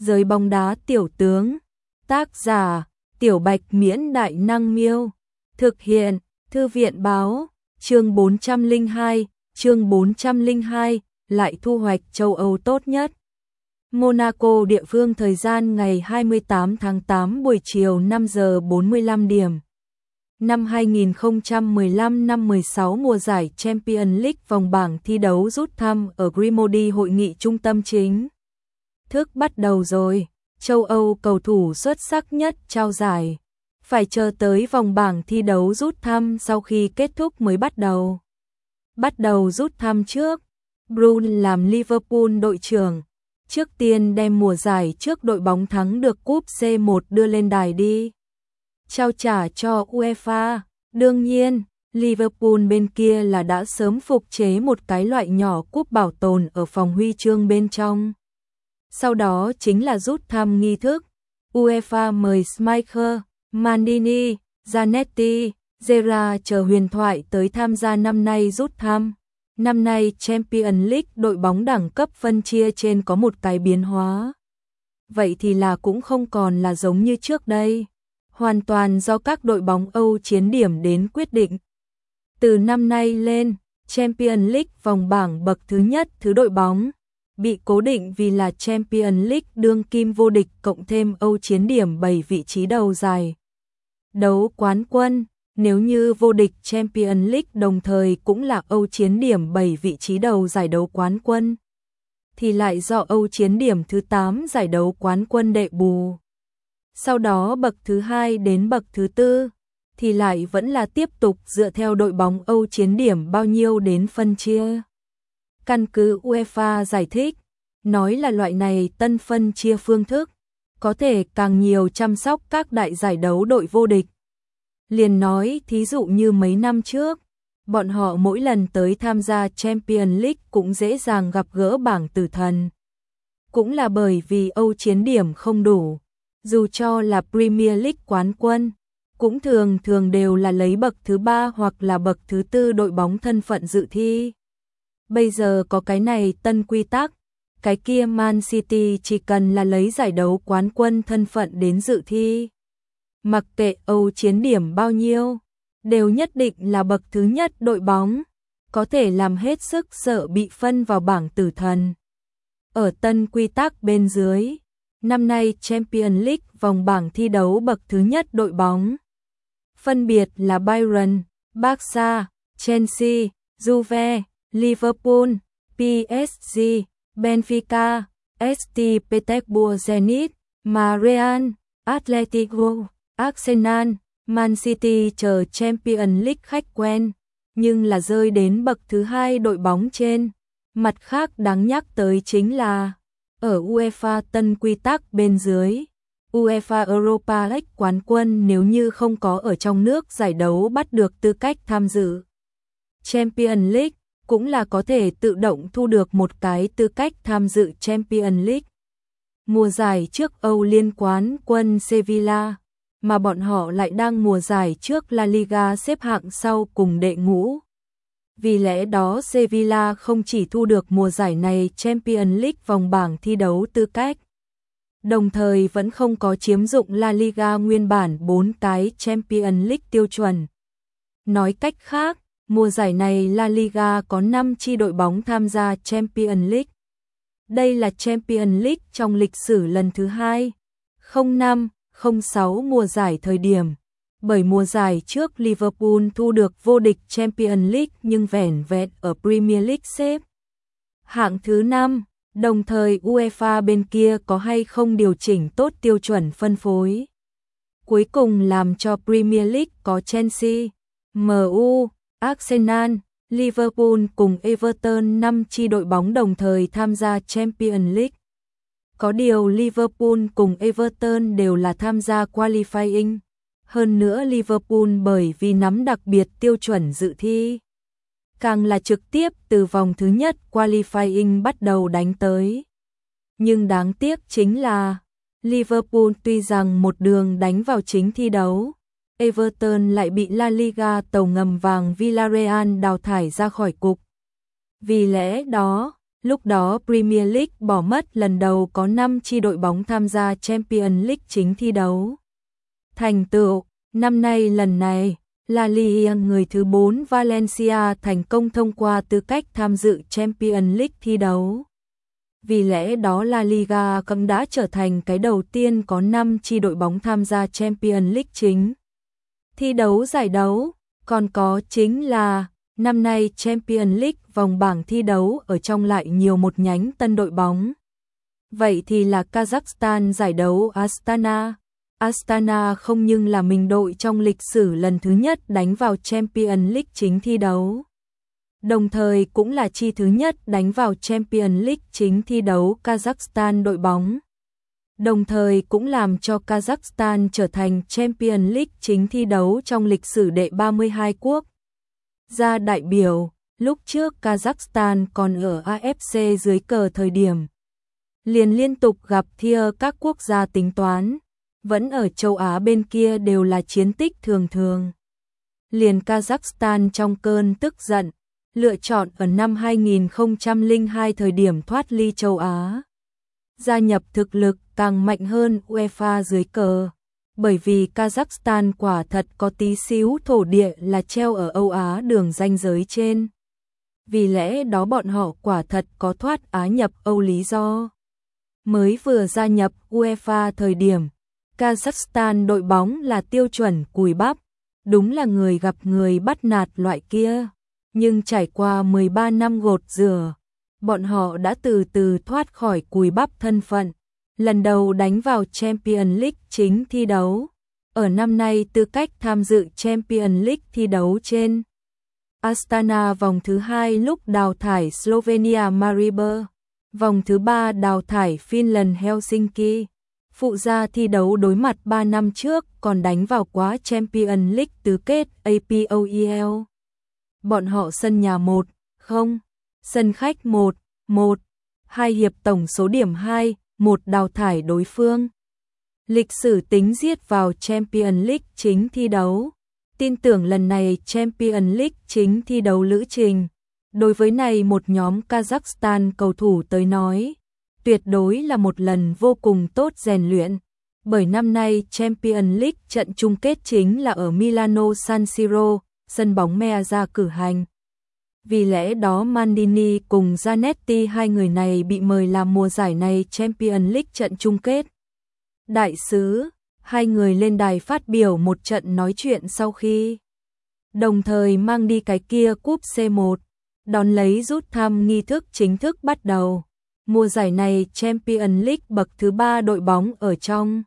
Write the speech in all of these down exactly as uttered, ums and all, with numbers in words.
Giới bóng đá tiểu tướng. Tác giả: Tiểu Bạch Miễn Đại Năng Miêu. Thực hiện: Thư viện Báo. Chương bốn trăm lẻ hai, chương bốn trăm lẻ hai, lại thu hoạch châu Âu tốt nhất. Monaco, địa phương, thời gian ngày hai mươi tám tháng tám buổi chiều năm giờ bốn mươi lăm điểm. Năm hai nghìn không trăm mười lăm năm mười sáu, mùa giải Champions League vòng bảng thi đấu rút thăm ở Grimodi, hội nghị trung tâm chính thức bắt đầu rồi. Châu Âu cầu thủ xuất sắc nhất trao giải. Phải chờ tới vòng bảng thi đấu rút thăm sau khi kết thúc mới bắt đầu. Bắt đầu rút thăm trước, Bruno làm Liverpool đội trưởng. Trước tiên đem mùa giải trước đội bóng thắng được cúp C một đưa lên đài đi. Trao trả cho UEFA. Đương nhiên, Liverpool bên kia là đã sớm phục chế một cái loại nhỏ cúp bảo tồn ở phòng huy chương bên trong. Sau đó chính là rút thăm nghi thức. UEFA mời Schmeichel, Maldini, Zanetti, Gerrard chờ huyền thoại tới tham gia năm nay rút thăm. Năm nay Champions League đội bóng đẳng cấp phân chia trên có một cái biến hóa. Vậy thì là cũng không còn là giống như trước đây. Hoàn toàn do các đội bóng Âu chiến điểm đến quyết định. Từ năm nay lên, Champions League vòng bảng bậc thứ nhất thứ đội bóng bị cố định vì là Champions League đương kim vô địch cộng thêm Âu chiến điểm bảy vị trí đầu giải đấu quán quân. Nếu như vô địch Champions League đồng thời cũng là Âu chiến điểm bảy vị trí đầu giải đấu quán quân, thì lại do Âu chiến điểm thứ tám giải đấu quán quân đệ bù. Sau đó bậc thứ hai đến bậc thứ tư thì lại vẫn là tiếp tục dựa theo đội bóng Âu chiến điểm bao nhiêu đến phân chia. Căn cứ UEFA giải thích, nói là loại này tân phân chia phương thức có thể càng nhiều chăm sóc các đại giải đấu đội vô địch. Liền nói thí dụ như mấy năm trước, bọn họ mỗi lần tới tham gia Champions League cũng dễ dàng gặp gỡ bảng tử thần. Cũng là bởi vì Âu chiến điểm không đủ, dù cho là Premier League quán quân, cũng thường thường đều là lấy bậc thứ ba hoặc là bậc thứ tư đội bóng thân phận dự thi. Bây giờ có cái này tân quy tắc, cái kia Man City chỉ cần là lấy giải đấu quán quân thân phận đến dự thi. Mặc kệ Âu chiến điểm bao nhiêu, đều nhất định là bậc thứ nhất đội bóng, có thể làm hết sức sợ bị phân vào bảng tử thần. Ở tân quy tắc bên dưới, năm nay Champions League vòng bảng thi đấu bậc thứ nhất đội bóng phân biệt là Bayern, Barca, Chelsea, Juve, Liverpool, pê ét giê, Benfica, ét tê Petersburg, Zenit, Real, Atletico, Arsenal, Man City chờ Champions League khách quen, nhưng là rơi đến bậc thứ hai đội bóng trên. Mặt khác đáng nhắc tới chính là, ở UEFA tân quy tắc bên dưới, UEFA Europa League quán quân nếu như không có ở trong nước giải đấu bắt được tư cách tham dự Champions League, cũng là có thể tự động thu được một cái tư cách tham dự Champions League. Mùa giải trước Âu liên quán quân Sevilla, mà bọn họ lại đang mùa giải trước La Liga xếp hạng sau cùng đệ ngũ. Vì lẽ đó Sevilla không chỉ thu được mùa giải này Champions League vòng bảng thi đấu tư cách, đồng thời vẫn không có chiếm dụng La Liga nguyên bản bốn cái Champions League tiêu chuẩn. Nói cách khác, mùa giải này La Liga có năm chi đội bóng tham gia Champions League. Đây là Champions League trong lịch sử lần thứ hai, không năm, không sáu mùa giải thời điểm. Bởi mùa giải trước Liverpool thu được vô địch Champions League nhưng vẻn vẹn ở Premier League xếp hạng thứ năm, đồng thời UEFA bên kia có hay không điều chỉnh tốt tiêu chuẩn phân phối. Cuối cùng làm cho Premier League có Chelsea, em u, Arsenal, Liverpool cùng Everton năm chi đội bóng đồng thời tham gia Champions League. Có điều Liverpool cùng Everton đều là tham gia qualifying. Hơn nữa Liverpool bởi vì nắm đặc biệt tiêu chuẩn dự thi, càng là trực tiếp từ vòng thứ nhất qualifying bắt đầu đánh tới. Nhưng đáng tiếc chính là Liverpool tuy rằng một đường đánh vào chính thi đấu, Everton lại bị La Liga tàu ngầm vàng Villarreal đào thải ra khỏi cục. Vì lẽ đó, Lúc đó Premier League bỏ mất lần đầu có năm chi đội bóng tham gia Champions League chính thi đấu. Thành tựu, năm nay lần này, La Liga người thứ bốn Valencia thành công thông qua tư cách tham dự Champions League thi đấu. Vì lẽ đó La Liga cũng đã trở thành cái đầu tiên có năm chi đội bóng tham gia Champions League chính thi đấu giải đấu, còn có chính là năm nay Champions League vòng bảng thi đấu ở trong lại nhiều một nhánh tân đội bóng. Vậy thì là Kazakhstan giải đấu Astana. Astana không nhưng là mình đội trong lịch sử lần thứ nhất đánh vào Champions League chính thi đấu. Đồng thời cũng là chi thứ nhất đánh vào Champions League chính thi đấu Kazakhstan đội bóng. Đồng thời cũng làm cho Kazakhstan trở thành Champions League chính thi đấu trong lịch sử đệ ba mươi hai quốc gia đại biểu. Lúc trước Kazakhstan còn ở a ép xê dưới cờ thời điểm liền liên tục gặp thua các quốc gia tính toán, vẫn ở châu Á bên kia đều là chiến tích thường thường. Liền Kazakhstan trong cơn tức giận, lựa chọn ở năm hai nghìn không trăm lẻ hai thời điểm thoát ly châu Á, gia nhập thực lực càng mạnh hơn UEFA dưới cờ. Bởi vì Kazakhstan quả thật có tí xíu thổ địa là treo ở Âu Á đường ranh giới trên. Vì lẽ đó bọn họ quả thật có thoát Á nhập Âu lý do. Mới vừa gia nhập UEFA thời điểm, Kazakhstan đội bóng là tiêu chuẩn cùi bắp, đúng là người gặp người bắt nạt loại kia. Nhưng trải qua mười ba năm gột rửa, bọn họ đã từ từ thoát khỏi cùi bắp thân phận. Lần đầu đánh vào Champions League chính thi đấu, ở năm nay tư cách tham dự Champions League thi đấu trên Astana vòng thứ hai lúc đào thải Slovenia Maribor, vòng thứ ba đào thải Finland Helsinki. Phụ gia thi đấu đối mặt ba năm trước còn đánh vào quá Champions League tứ kết a pê o e lờ. Bọn họ sân nhà một không, sân khách một một, hai hiệp tổng số điểm hai một đào thải đối phương. Lịch sử tính giết vào Champions League chính thi đấu. Tin tưởng lần này Champions League chính thi đấu lữ trình, đối với này một nhóm Kazakhstan cầu thủ tới nói, tuyệt đối là một lần vô cùng tốt rèn luyện. Bởi năm nay Champions League trận chung kết chính là ở Milano San Siro, sân bóng Meazza cử hành. Vì lẽ đó Maldini cùng Zanetti hai người này bị mời làm mùa giải này Champions League trận chung kết. Đại sứ, hai người lên đài phát biểu một trận nói chuyện sau khi đồng thời mang đi cái kia cúp xê một, đón lấy rút thăm nghi thức chính thức bắt đầu. Mùa giải này Champions League bậc thứ ba đội bóng ở trong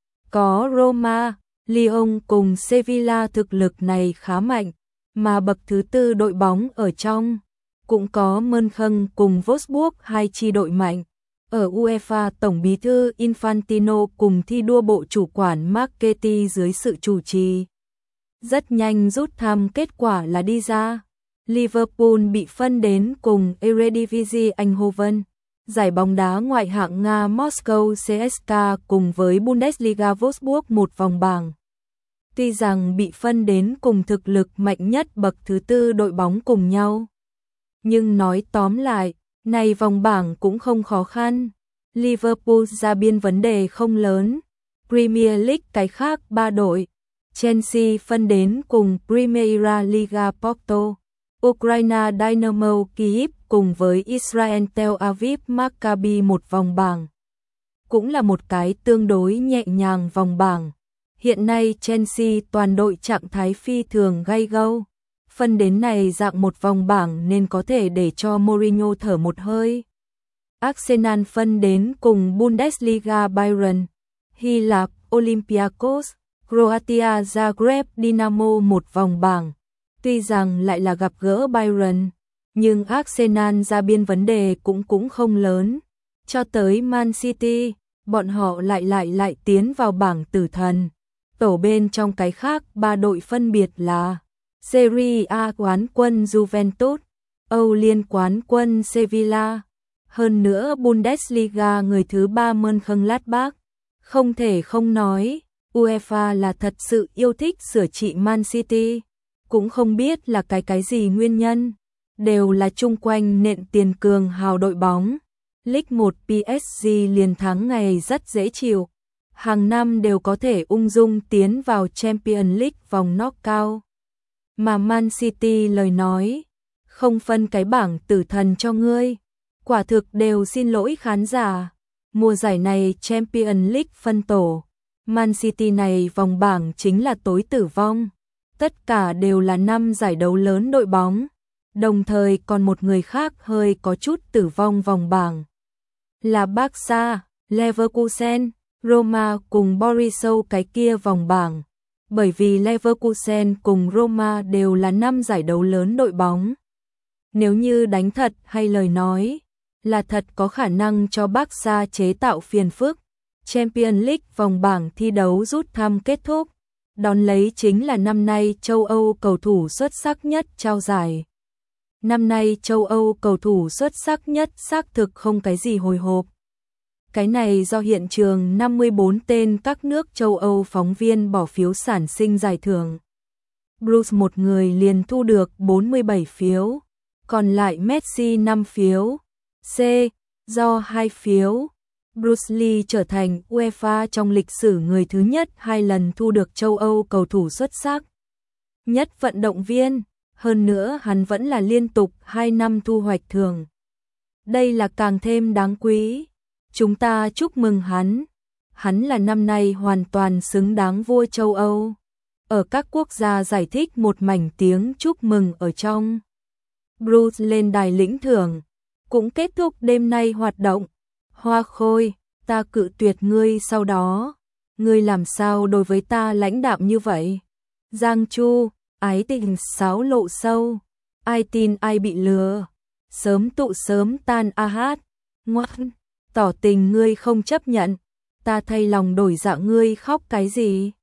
có Roma, Lyon cùng Sevilla thực lực này khá mạnh, mà bậc thứ tư đội bóng ở trong cũng có Mönchen cùng Wolfsburg hai chi đội mạnh. Ở UEFA tổng bí thư Infantino cùng thi đua bộ chủ quản Marchetti dưới sự chủ trì. Rất nhanh rút thăm kết quả là đi ra. Liverpool bị phân đến cùng Eredivisie Eindhoven, giải bóng đá ngoại hạng Nga Moscow xê ét ca cùng với Bundesliga Wolfsburg một vòng bảng. Tuy rằng bị phân đến cùng thực lực mạnh nhất bậc thứ tư đội bóng cùng nhau, nhưng nói tóm lại, này vòng bảng cũng không khó khăn. Liverpool ra biên vấn đề không lớn. Premier League cái khác ba đội. Chelsea phân đến cùng Primera Liga Porto, Ukraine Dynamo Kyiv cùng với Israel Tel Aviv Maccabi một vòng bảng. Cũng là một cái tương đối nhẹ nhàng vòng bảng. Hiện nay Chelsea toàn đội trạng thái phi thường gay go. Phân đến này dạng một vòng bảng nên có thể để cho Mourinho thở một hơi. Arsenal phân đến cùng Bundesliga Bayern, Hy Lạp Olympiacos, Croatia Zagreb Dinamo một vòng bảng. Tuy rằng lại là gặp gỡ Bayern, nhưng Arsenal ra biên vấn đề cũng cũng không lớn. Cho tới Man City, bọn họ lại lại lại tiến vào bảng tử thần. Tổ bên trong cái khác ba đội phân biệt là Serie A quán quân Juventus, Âu Liên quán quân Sevilla, hơn nữa Bundesliga người thứ ba Mönchengladbach. Không thể không nói, UEFA là thật sự yêu thích sửa trị Man City, cũng không biết là cái cái gì nguyên nhân. đều là chung quanh nện tiền cường hào đội bóng. League một pê ét giê liền thắng ngày rất dễ chịu. Hàng năm đều có thể ung dung tiến vào Champions League vòng knockout. Mà Man City lời nói, không phân cái bảng tử thần cho ngươi. Quả thực đều xin lỗi khán giả. Mùa giải này Champions League phân tổ, Man City này vòng bảng chính là tối tử vong. Tất cả đều là năm giải đấu lớn đội bóng. Đồng thời còn một người khác hơi có chút tử vong vòng bảng. Là Barca, Leverkusen, Roma cùng Borussia cái kia vòng bảng. Bởi vì Leverkusen cùng Roma đều là năm giải đấu lớn đội bóng. Nếu như đánh thật hay lời nói, là thật có khả năng cho Barca chế tạo phiền phức. Champions League vòng bảng thi đấu rút thăm kết thúc. Đón lấy chính là năm nay châu Âu cầu thủ xuất sắc nhất trao giải. Năm nay châu Âu cầu thủ xuất sắc nhất xác thực không cái gì hồi hộp. Cái này do hiện trường năm mươi bốn tên các nước châu Âu phóng viên bỏ phiếu sản sinh giải thưởng. Bruce một người liền thu được bốn mươi bảy phiếu, còn lại Messi năm phiếu, C, do hai phiếu. Bruce Lee trở thành UEFA trong lịch sử người thứ nhất hai lần thu được châu Âu cầu thủ xuất sắc nhất vận động viên, hơn nữa hắn vẫn là liên tục hai năm thu hoạch thưởng. Đây là càng thêm đáng quý. Chúng ta chúc mừng hắn. Hắn là năm nay hoàn toàn xứng đáng vua châu Âu. Ở các quốc gia giải thích một mảnh tiếng chúc mừng ở trong. Bruce lên đài lĩnh thưởng, cũng kết thúc đêm nay hoạt động. Hoa Khôi, ta cự tuyệt ngươi sau đó. Ngươi làm sao đối với ta lãnh đạm như vậy? Giang Chu, ái tình sáo lộ sâu. Ai tin ai bị lừa. Sớm tụ sớm tan a hát. Ngoan, tỏ tình ngươi không chấp nhận. Ta thay lòng đổi dạ ngươi khóc cái gì?